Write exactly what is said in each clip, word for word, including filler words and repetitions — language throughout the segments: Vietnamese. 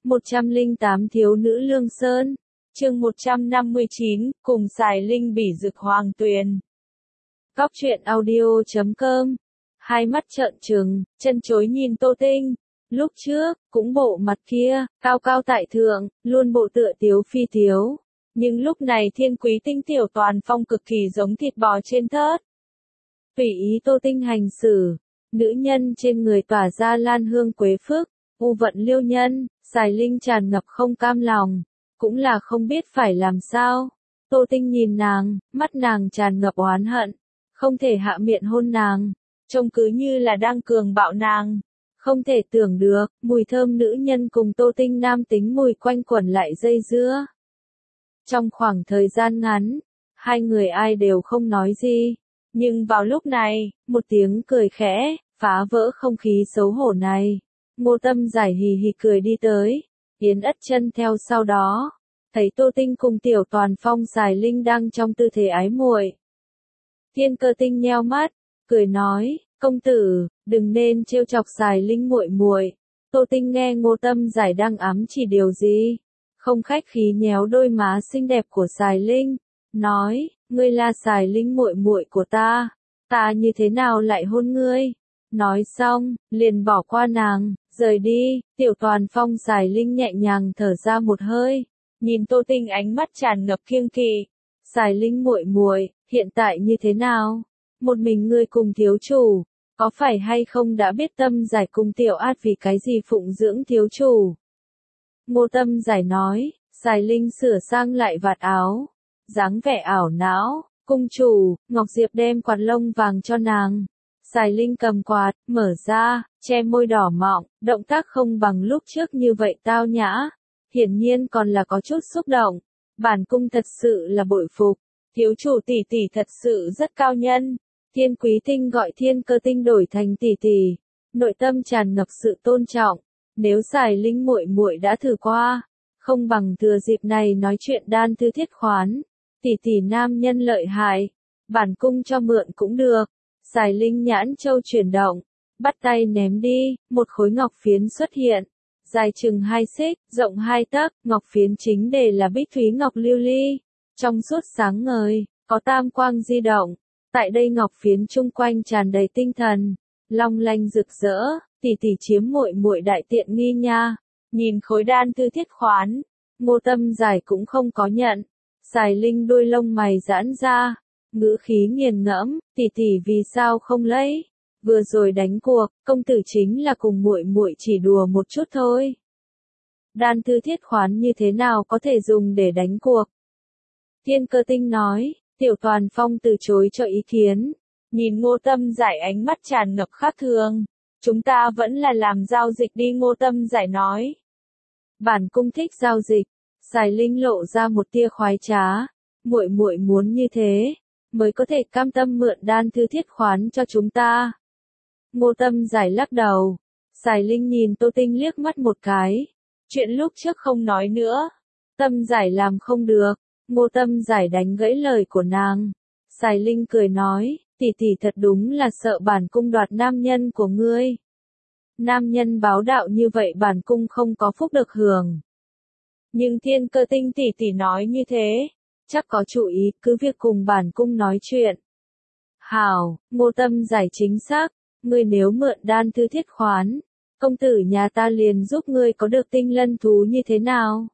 một trăm lẻ tám Thiếu nữ Lương Sơn, chương một trăm năm mươi chín, cùng xài linh bỉ dực hoàng tuyền. Góc truyện audio chấm com. Hai mắt trợn trừng, chân chối nhìn Tô Tinh. Lúc trước, cũng bộ mặt kia, cao cao tại thượng, luôn bộ tựa tiếu phi tiếu. Nhưng lúc này Thiên Quý Tinh Tiểu Toàn Phong cực kỳ giống thịt bò trên thớt. Tùy ý Tô Tinh hành xử, nữ nhân trên người tỏa ra lan hương quế phức, u vận liêu nhân, xài linh tràn ngập không cam lòng, cũng là không biết phải làm sao. Tô Tinh nhìn nàng, mắt nàng tràn ngập oán hận, không thể hạ miệng hôn nàng, trông cứ như là đang cường bạo nàng. Không thể tưởng được, mùi thơm nữ nhân cùng Tô Tinh nam tính mùi quanh quẩn lại dây dưa. Trong khoảng thời gian ngắn, hai người ai đều không nói gì, nhưng vào lúc này, một tiếng cười khẽ, phá vỡ không khí xấu hổ này. Ngô Tâm Giải hì hì cười đi tới, Yến Ất Chân theo sau đó, thấy Tô Tinh cùng Tiểu Toàn Phong xài linh đang trong tư thế ái muội. Thiên Cơ Tinh nheo mắt, cười nói, công tử, đừng nên trêu chọc xài linh muội muội. Tô Tinh nghe Ngô Tâm Giải đang ám chỉ điều gì, không khách khí nhéo đôi má xinh đẹp của xài linh, nói, ngươi là xài linh muội muội của ta, ta như thế nào lại hôn ngươi? Nói xong, liền bỏ qua nàng, rời đi. Tiểu Toàn Phong xài linh nhẹ nhàng thở ra một hơi, nhìn Tô Tinh ánh mắt tràn ngập kiêng kỵ. Xài linh muội muội, hiện tại như thế nào? Một mình ngươi cùng thiếu chủ, có phải hay không đã biết Tâm Giải cùng Tiểu Át vì cái gì phụng dưỡng thiếu chủ? Ngô Tâm Giải nói, xài linh sửa sang lại vạt áo, dáng vẻ ảo não, cung chủ, Ngọc Diệp đem quạt lông vàng cho nàng. Xài linh cầm quạt, mở ra, che môi đỏ mọng, động tác không bằng lúc trước như vậy tao nhã, hiển nhiên còn là có chút xúc động. Bản cung thật sự là bội phục, thiếu chủ tỷ tỷ thật sự rất cao nhân. Thiên Quý Tinh gọi Thiên Cơ Tinh đổi thành tỷ tỷ, nội tâm tràn ngập sự tôn trọng. Nếu xài linh muội muội đã thử qua, không bằng thừa dịp này nói chuyện đan thư thiết khoán. Tỷ tỷ nam nhân lợi hại, bản cung cho mượn cũng được. Xài linh nhãn châu chuyển động, bắt tay ném đi, một khối ngọc phiến xuất hiện, dài chừng hai xích, rộng hai tấc, ngọc phiến chính đề là bích thúy ngọc lưu ly, trong suốt sáng ngời, có tam quang di động. Tại đây ngọc phiến chung quanh tràn đầy tinh thần, long lanh rực rỡ, tỷ tỷ chiếm muội muội đại tiện nghi nha. Nhìn khối đan thư thiết khoán, Ngô Tâm Giải cũng không có nhận. Xài linh đôi lông mày giãn ra, ngữ khí nghiền ngẫm, tỷ tỷ vì sao không lấy? Vừa rồi đánh cuộc, công tử chính là cùng muội muội chỉ đùa một chút thôi. Đan thư thiết khoán như thế nào có thể dùng để đánh cuộc? Thiên Cơ Tinh nói. Tiểu Toàn Phong từ chối cho ý kiến, nhìn Ngô Tâm Giải ánh mắt tràn ngập khác thường. Chúng ta vẫn là làm giao dịch đi, Ngô Tâm Giải nói. Bản cung thích giao dịch. Xài linh lộ ra một tia khoái trá, muội muội muốn như thế, mới có thể cam tâm mượn đan thư thiết khoán cho chúng ta. Ngô Tâm Giải lắc đầu, xài linh nhìn Tô Tinh liếc mắt một cái, chuyện lúc trước không nói nữa. Tâm Giải làm không được. Ngô Tâm Giải đánh gãy lời của nàng. Xài linh cười nói, tỷ tỷ thật đúng là sợ bản cung đoạt nam nhân của ngươi. Nam nhân báo đạo như vậy bản cung không có phúc được hưởng. Nhưng Thiên Cơ Tinh tỷ tỷ nói như thế, chắc có chủ ý, cứ việc cùng bản cung nói chuyện. Hảo, Ngô Tâm Giải chính xác, ngươi nếu mượn đan thư thiết khoán, công tử nhà ta liền giúp ngươi có được tinh lân thú như thế nào?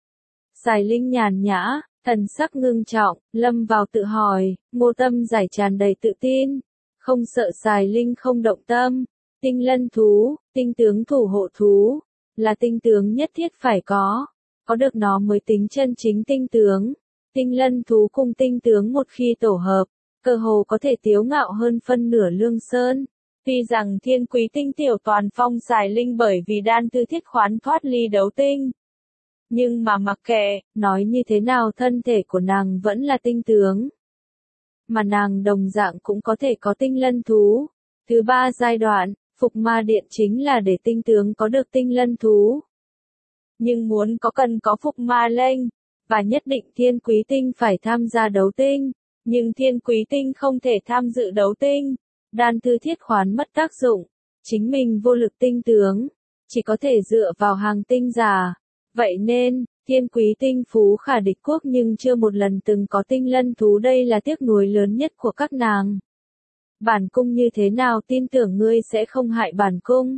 Xài linh nhàn nhã, thần sắc ngưng trọng, lâm vào tự hỏi. Ngô Tâm Giải tràn đầy tự tin, không sợ xài linh không động tâm. Tinh lân thú, tinh tướng thủ hộ thú, là tinh tướng nhất thiết phải có. Có được nó mới tính chân chính tinh tướng. Tinh lân thú cùng tinh tướng một khi tổ hợp, cơ hồ có thể tiếu ngạo hơn phân nửa Lương Sơn. Tuy rằng Thiên Quý Tinh Tiểu Toàn Phong xài linh bởi vì đan thư thiết khoán thoát ly đấu tinh, nhưng mà mặc kệ, nói như thế nào thân thể của nàng vẫn là tinh tướng. Mà nàng đồng dạng cũng có thể có tinh lân thú. Thứ ba giai đoạn, Phục Ma Điện chính là để tinh tướng có được tinh lân thú. Nhưng muốn có cần có Phục Ma Lệnh, và nhất định Thiên Quý Tinh phải tham gia đấu tinh. Nhưng Thiên Quý Tinh không thể tham dự đấu tinh. Đan thư thiết khoán mất tác dụng. Chính mình vô lực tinh tướng, chỉ có thể dựa vào hàng tinh giả. Vậy nên, thiên quý tinh phú khả địch quốc nhưng chưa một lần từng có tinh lân thú, đây là tiếc nuối lớn nhất của các nàng. Bản cung như thế nào tin tưởng ngươi sẽ không hại bản cung?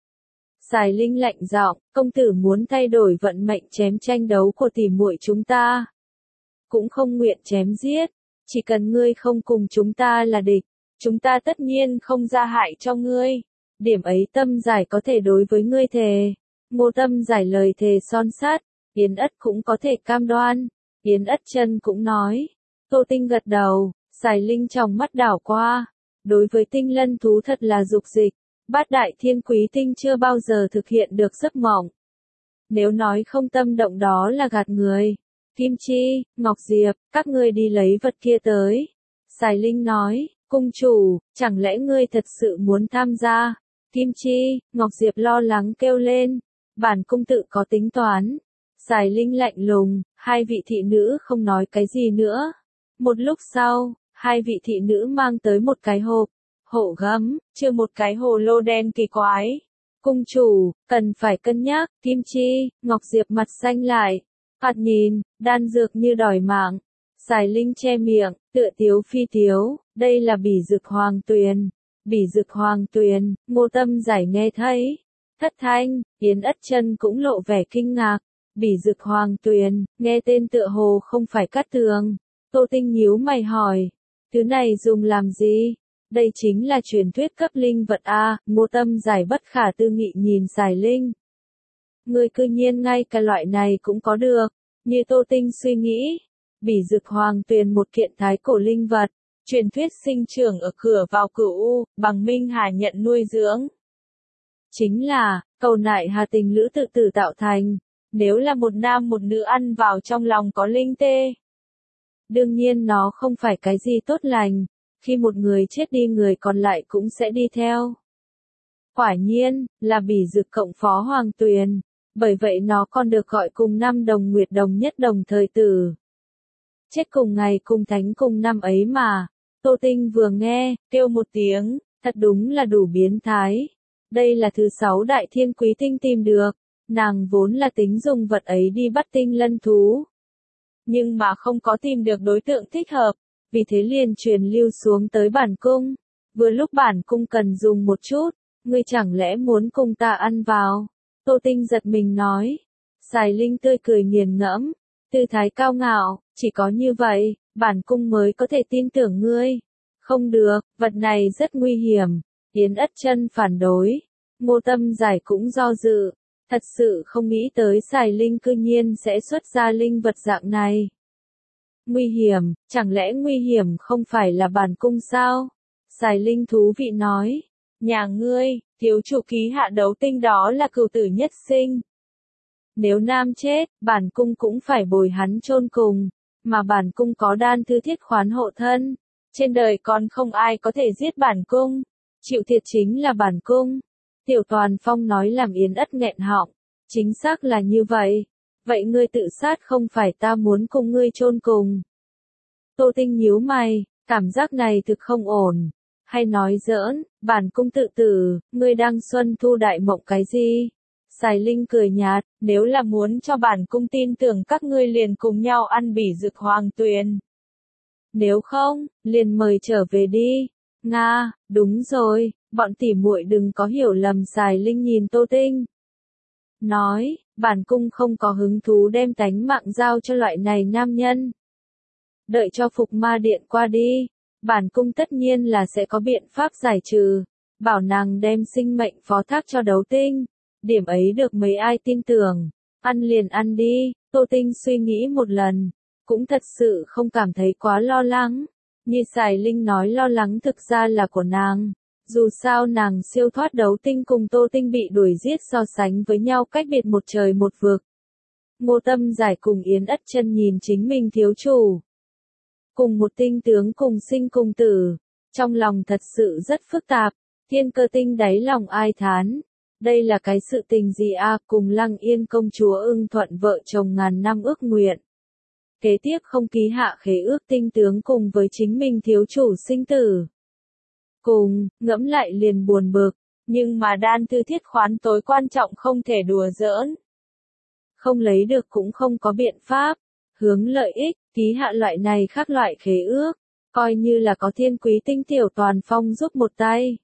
Sài Linh lạnh giọng, công tử muốn thay đổi vận mệnh chém tranh đấu của tỷ muội chúng ta. Cũng không nguyện chém giết, chỉ cần ngươi không cùng chúng ta là địch, chúng ta tất nhiên không ra hại cho ngươi. Điểm ấy Tâm Giải có thể đối với ngươi thề. Ngô Tâm Giải lời thề son sắt, Yến Ất cũng có thể cam đoan. Yến Ất Chân cũng nói. Tô Tinh gật đầu, Sài Linh trong mắt đảo qua. Đối với tinh lân thú thật là dục dịch. Bát đại thiên quý tinh chưa bao giờ thực hiện được giấc mộng. Nếu nói không tâm động đó là gạt người. Kim Chi, Ngọc Diệp, các ngươi đi lấy vật kia tới. Sài Linh nói, cung chủ, chẳng lẽ ngươi thật sự muốn tham gia? Kim Chi, Ngọc Diệp lo lắng kêu lên. Bản cung tự có tính toán. Sài Linh lạnh lùng, hai vị thị nữ không nói cái gì nữa. Một lúc sau, hai vị thị nữ mang tới một cái hộp. Hộ gấm, chưa một cái hồ lô đen kỳ quái. Cung chủ, cần phải cân nhắc. Kim Chi, Ngọc Diệp mặt xanh lại. Hạt nhìn, đan dược như đòi mạng. Sài Linh che miệng, tựa tiếu phi tiếu, đây là bỉ dực hoàng tuyền. Bỉ dực hoàng tuyền, Ngô Tâm Giải nghe thấy. Thất thanh, Yến Ất Chân cũng lộ vẻ kinh ngạc. Bỉ dực hoàng tuyền, nghe tên tựa hồ không phải cát tường. Tô Tinh nhíu mày hỏi, thứ này dùng làm gì? Đây chính là truyền thuyết cấp linh vật a. Ngô Tâm Giải bất khả tư nghị nhìn Sài Linh. Ngươi cư nhiên ngay cả loại này cũng có được. Như Tô Tinh suy nghĩ, bỉ dực hoàng tuyền một kiện thái cổ linh vật, truyền thuyết sinh trưởng ở cửa vào Cửu U, bằng Minh Hà nhận nuôi dưỡng. Chính là, cầu nại hà tình lữ tự tử tạo thành, nếu là một nam một nữ ăn vào trong lòng có linh tê. Đương nhiên nó không phải cái gì tốt lành, khi một người chết đi người còn lại cũng sẽ đi theo. Quả nhiên, là bỉ dực cộng phó hoàng tuyền, bởi vậy nó còn được gọi cùng năm đồng nguyệt đồng nhất đồng thời tử. Chết cùng ngày cùng thánh cùng năm ấy mà. Tô Tinh vừa nghe, kêu một tiếng, thật đúng là đủ biến thái. Đây là thứ sáu đại thiên quý tinh tìm được, nàng vốn là tính dùng vật ấy đi bắt tinh lân thú. Nhưng mà không có tìm được đối tượng thích hợp, vì thế liền truyền lưu xuống tới bản cung. Vừa lúc bản cung cần dùng một chút, ngươi chẳng lẽ muốn cùng ta ăn vào? Tô Tinh giật mình nói. Sài Linh tươi cười nghiền ngẫm, tư thái cao ngạo, chỉ có như vậy, bản cung mới có thể tin tưởng ngươi. Không được, vật này rất nguy hiểm. Yến Ất Chân phản đối. Ngô Tâm Giải cũng do dự. Thật sự không nghĩ tới Sài Linh cư nhiên sẽ xuất ra linh vật dạng này. Nguy hiểm, chẳng lẽ nguy hiểm không phải là bản cung sao? Sài Linh thú vị nói. Nhà ngươi, thiếu chủ ký hạ đấu tinh đó là cửu tử nhất sinh. Nếu nam chết, bản cung cũng phải bồi hắn chôn cùng, mà bản cung có đan thư thiết khoán hộ thân. Trên đời còn không ai có thể giết bản cung, chịu thiệt chính là bản cung. Tiểu Toàn Phong nói làm Yến Ất nghẹn họng, chính xác là như vậy. Vậy ngươi tự sát không phải ta muốn cùng ngươi chôn cùng. Tô Tinh nhíu mày, cảm giác này thực không ổn. Hay nói giỡn, bản cung tự tử, ngươi đang xuân thu đại mộng cái gì? Sài Linh cười nhạt, nếu là muốn cho bản cung tin tưởng các ngươi liền cùng nhau ăn bỉ dực hoàng tuyền. Nếu không, liền mời trở về đi. Nga, đúng rồi, bọn tỉ muội đừng có hiểu lầm. Sài Linh nhìn Tô Tinh. Nói, bản cung không có hứng thú đem tánh mạng giao cho loại này nam nhân. Đợi cho Phục Ma Điện qua đi, bản cung tất nhiên là sẽ có biện pháp giải trừ, bảo nàng đem sinh mệnh phó thác cho Đấu Tinh. Điểm ấy được mấy ai tin tưởng, ăn liền ăn đi. Tô Tinh suy nghĩ một lần, cũng thật sự không cảm thấy quá lo lắng. Như Sài Linh nói lo lắng thực ra là của nàng. Dù sao nàng siêu thoát Đấu Tinh cùng Tô Tinh bị đuổi giết so sánh với nhau cách biệt một trời một vực. Ngô Tâm Giải cùng Yến Ất Chân nhìn chính mình thiếu chủ. Cùng một tinh tướng cùng sinh cùng tử, trong lòng thật sự rất phức tạp. Thiên Cơ Tinh đáy lòng ai thán. Đây là cái sự tình gì a? Cùng Lăng Yên công chúa ưng thuận vợ chồng ngàn năm ước nguyện. Kế tiếp không ký hạ khế ước tinh tướng cùng với chính mình thiếu chủ sinh tử. Cùng, ngẫm lại liền buồn bực, nhưng mà đan thư thiết khoán tối quan trọng không thể đùa giỡn. không lấy được cũng không có biện pháp. Hướng lợi ích, ký hạ loại này khác loại khế ước, coi như là có Thiên Quý Tinh Tiểu Toàn Phong giúp một tay.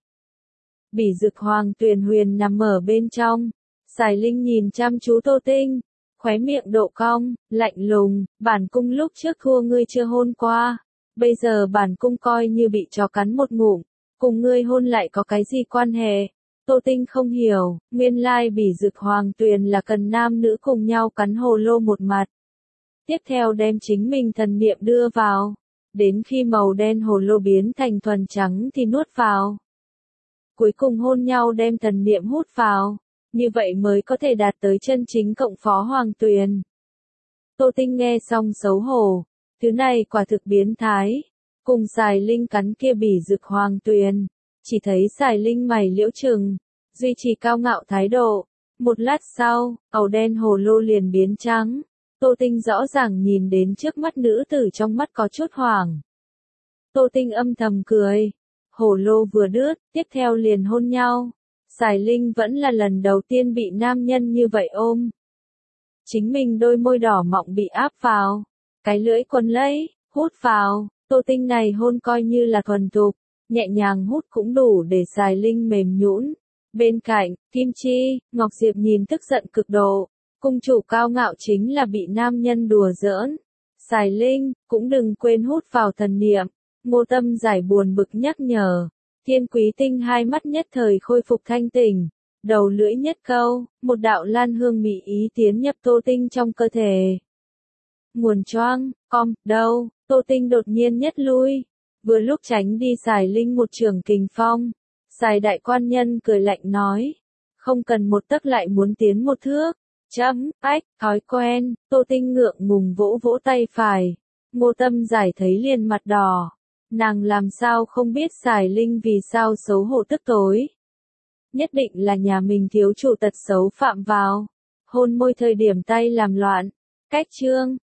Bỉ Dực Hoàng Tuyền huyền nằm ở bên trong, Sài Linh nhìn chăm chú Tô Tinh, khóe miệng độ cong, lạnh lùng, bản cung lúc trước thua ngươi chưa hôn qua, bây giờ bản cung coi như bị chó cắn một ngụm, cùng ngươi hôn lại có cái gì quan hệ? Tô Tinh không hiểu, nguyên lai Bỉ Dực Hoàng Tuyền là cần nam nữ cùng nhau cắn hồ lô một mặt. Tiếp theo đem chính mình thần niệm đưa vào, đến khi màu đen hồ lô biến thành thuần trắng thì nuốt vào. Cuối cùng hôn nhau đem thần niệm hút vào, như vậy mới có thể đạt tới chân chính cộng phó Hoàng Tuyền. Tô Tinh nghe xong xấu hổ, thứ này quả thực biến thái, cùng Sài Linh cắn kia Bỉ Dực Hoàng Tuyền, chỉ thấy Sài Linh mày liễu trừng, duy trì cao ngạo thái độ, một lát sau, màu đen hồ lô liền biến trắng. Tô Tinh rõ ràng nhìn đến trước mắt nữ tử trong mắt có chút hoảng. Tô Tinh âm thầm cười. Hồ lô vừa đứt, tiếp theo liền hôn nhau. Sài Linh vẫn là lần đầu tiên bị nam nhân như vậy ôm. Chính mình đôi môi đỏ mọng bị áp vào. Cái lưỡi quấn lấy, hút vào. Tô Tinh này hôn coi như là thuần thục. Nhẹ nhàng hút cũng đủ để Sài Linh mềm nhũn. Bên cạnh, Kim Chi, Ngọc Diệp nhìn tức giận cực độ. Cung chủ cao ngạo chính là bị nam nhân đùa giỡn. Sài Linh, cũng đừng quên hút vào thần niệm. Ngô Tâm giải buồn bực nhắc nhở. Thiên Quý Tinh hai mắt nhất thời khôi phục thanh tỉnh. Đầu lưỡi nhất câu, một đạo lan hương mỹ ý tiến nhập Tô Tinh trong cơ thể. Nguồn choang, com, đâu, Tô Tinh đột nhiên nhất lui. Vừa lúc tránh đi Sài Linh một trường kình phong. Sài đại quan nhân cười lạnh nói. Không cần một tấc lại muốn tiến một thước. Chấm, ách, thói quen, Tô Tinh ngượng ngùng vỗ vỗ tay phải. Ngô Tâm giải thấy liền mặt đỏ. Nàng làm sao không biết Sài Linh vì sao xấu hổ tức tối. Nhất định là nhà mình thiếu chủ tật xấu phạm vào. Hôn môi thời điểm tay làm loạn. Cách chương,